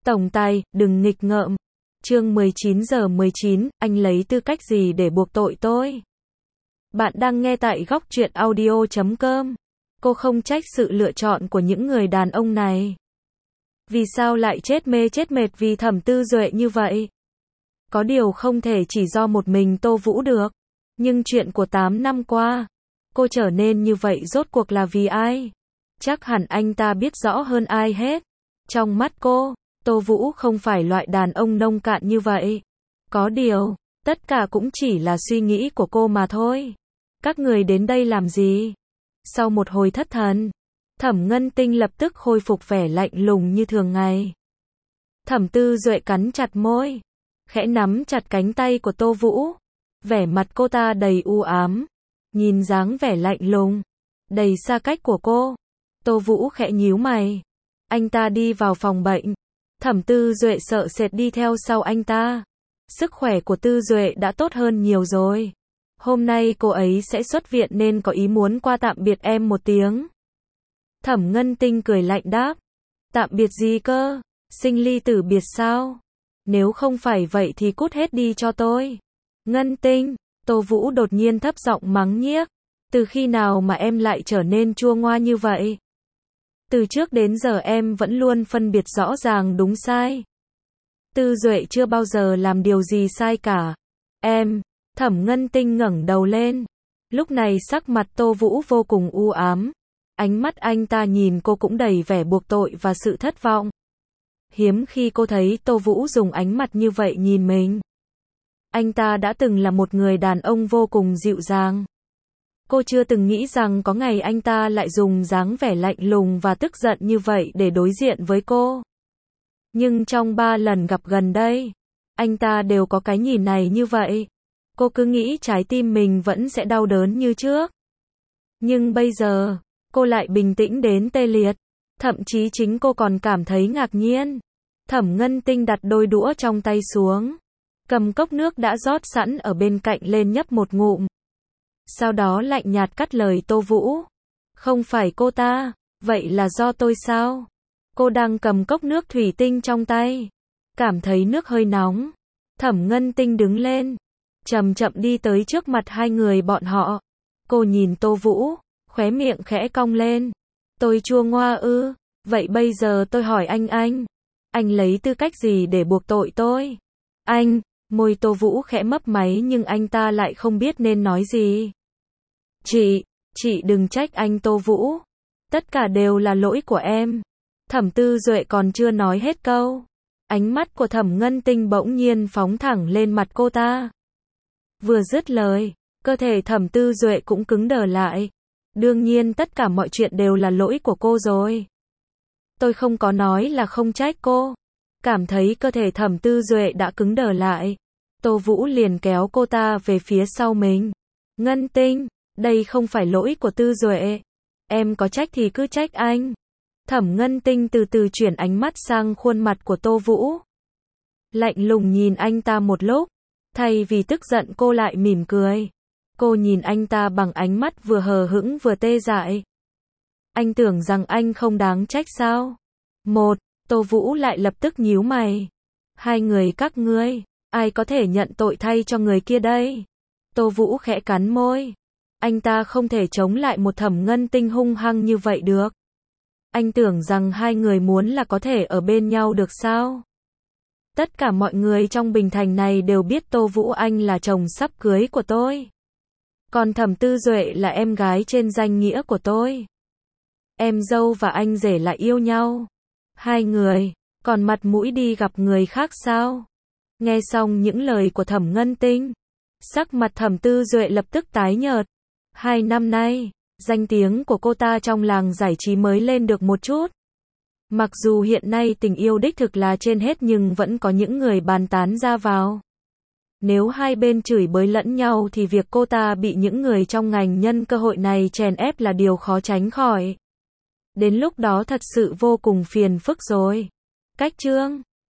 Tổng tài, đừng nghịch ngợm. Chương 19:19, anh lấy tư cách gì để buộc tội tôi? Bạn đang nghe tại góc truyện audio.com. Cô không trách sự lựa chọn của những người đàn ông này. Vì sao lại chết mê chết mệt vì Thẩm Tư Duệ như vậy? Có điều không thể chỉ do một mình Tô Vũ được. Nhưng chuyện của 8 năm qua, cô trở nên như vậy rốt cuộc là vì ai? Chắc hẳn anh ta biết rõ hơn ai hết. Trong mắt cô, Tô Vũ không phải loại đàn ông nông cạn như vậy. Có điều, tất cả cũng chỉ là suy nghĩ của cô mà thôi. Các người đến đây làm gì? Sau một hồi thất thần, Thẩm Ngân Tinh lập tức khôi phục vẻ lạnh lùng như thường ngày. Thẩm Tư Duệ cắn chặt môi, khẽ nắm chặt cánh tay của Tô Vũ. Vẻ mặt cô ta đầy u ám, nhìn dáng vẻ lạnh lùng, đầy xa cách của cô. Tô Vũ khẽ nhíu mày. Anh ta đi vào phòng bệnh. Thẩm Tư Duệ sợ sệt đi theo sau anh ta. Sức khỏe của Tư Duệ đã tốt hơn nhiều rồi. Hôm nay cô ấy sẽ xuất viện nên có ý muốn qua tạm biệt em một tiếng. Thẩm Ngân Tinh cười lạnh đáp. Tạm biệt gì cơ? Sinh ly tử biệt sao? Nếu không phải vậy thì cút hết đi cho tôi. Ngân Tinh, Tô Vũ đột nhiên thấp giọng mắng nhiếc. Từ khi nào mà em lại trở nên chua ngoa như vậy? Từ trước đến giờ em vẫn luôn phân biệt rõ ràng đúng sai. Tư Duệ chưa bao giờ làm điều gì sai cả. Em, Thẩm Ngân Tinh ngẩng đầu lên. Lúc này sắc mặt Tô Vũ vô cùng u ám. Ánh mắt anh ta nhìn cô cũng đầy vẻ buộc tội và sự thất vọng. Hiếm khi cô thấy Tô Vũ dùng ánh mặt như vậy nhìn mình. Anh ta đã từng là một người đàn ông vô cùng dịu dàng. Cô chưa từng nghĩ rằng có ngày anh ta lại dùng dáng vẻ lạnh lùng và tức giận như vậy để đối diện với cô. Nhưng trong 3 lần gặp gần đây, anh ta đều có cái nhìn này như vậy. Cô cứ nghĩ trái tim mình vẫn sẽ đau đớn như trước. Nhưng bây giờ, cô lại bình tĩnh đến tê liệt. Thậm chí chính cô còn cảm thấy ngạc nhiên. Thẩm Ngân Tinh đặt đôi đũa trong tay xuống, cầm cốc nước đã rót sẵn ở bên cạnh lên nhấp một ngụm. Sau đó lạnh nhạt cắt lời Tô Vũ. Không phải cô ta, vậy là do tôi sao? Cô đang cầm cốc nước thủy tinh trong tay, cảm thấy nước hơi nóng. Thẩm Ngân Tinh đứng lên, chậm chậm đi tới trước mặt hai người bọn họ. Cô nhìn Tô Vũ, khóe miệng khẽ cong lên. Tôi chua ngoa ư? Vậy bây giờ tôi hỏi anh lấy tư cách gì để buộc tội tôi? Anh, môi Tô Vũ khẽ mấp máy nhưng anh ta lại không biết nên nói gì. Chị đừng trách anh Tô Vũ. Tất cả đều là lỗi của em. Thẩm Tư Duệ còn chưa nói hết câu. Ánh mắt của Thẩm Ngân Tinh bỗng nhiên phóng thẳng lên mặt cô ta. Vừa dứt lời, cơ thể Thẩm Tư Duệ cũng cứng đờ lại. Đương nhiên tất cả mọi chuyện đều là lỗi của cô rồi. Tôi không có nói là không trách cô. Cảm thấy cơ thể Thẩm Tư Duệ đã cứng đờ lại. Tô Vũ liền kéo cô ta về phía sau mình. Ngân Tinh, đây không phải lỗi của Tư Duệ. Em có trách thì cứ trách anh. Thẩm Ngân Tinh từ từ chuyển ánh mắt sang khuôn mặt của Tô Vũ. Lạnh lùng nhìn anh ta một lúc. Thay vì tức giận cô lại mỉm cười. Cô nhìn anh ta bằng ánh mắt vừa hờ hững vừa tê dại. Anh tưởng rằng anh không đáng trách sao? Tô Vũ lại lập tức nhíu mày. Hai người các ngươi, ai có thể nhận tội thay cho người kia đây? Tô Vũ khẽ cắn môi. Anh ta không thể chống lại một Thẩm Ngân Tinh hung hăng như vậy được. Anh tưởng rằng hai người muốn là có thể ở bên nhau được sao? Tất cả mọi người trong Bình Thành này đều biết Tô Vũ Anh là chồng sắp cưới của tôi. Còn Thẩm Tư Duệ là em gái trên danh nghĩa của tôi. Em dâu và anh rể lại yêu nhau. Hai người, còn mặt mũi đi gặp người khác sao? Nghe xong những lời của Thẩm Ngân Tinh, sắc mặt Thẩm Tư Duệ lập tức tái nhợt. 2 năm nay, danh tiếng của cô ta trong làng giải trí mới lên được một chút. Mặc dù hiện nay tình yêu đích thực là trên hết nhưng vẫn có những người bàn tán ra vào. Nếu hai bên chửi bới lẫn nhau thì việc cô ta bị những người trong ngành nhân cơ hội này chèn ép là điều khó tránh khỏi. Đến lúc đó thật sự vô cùng phiền phức rồi. Cách chương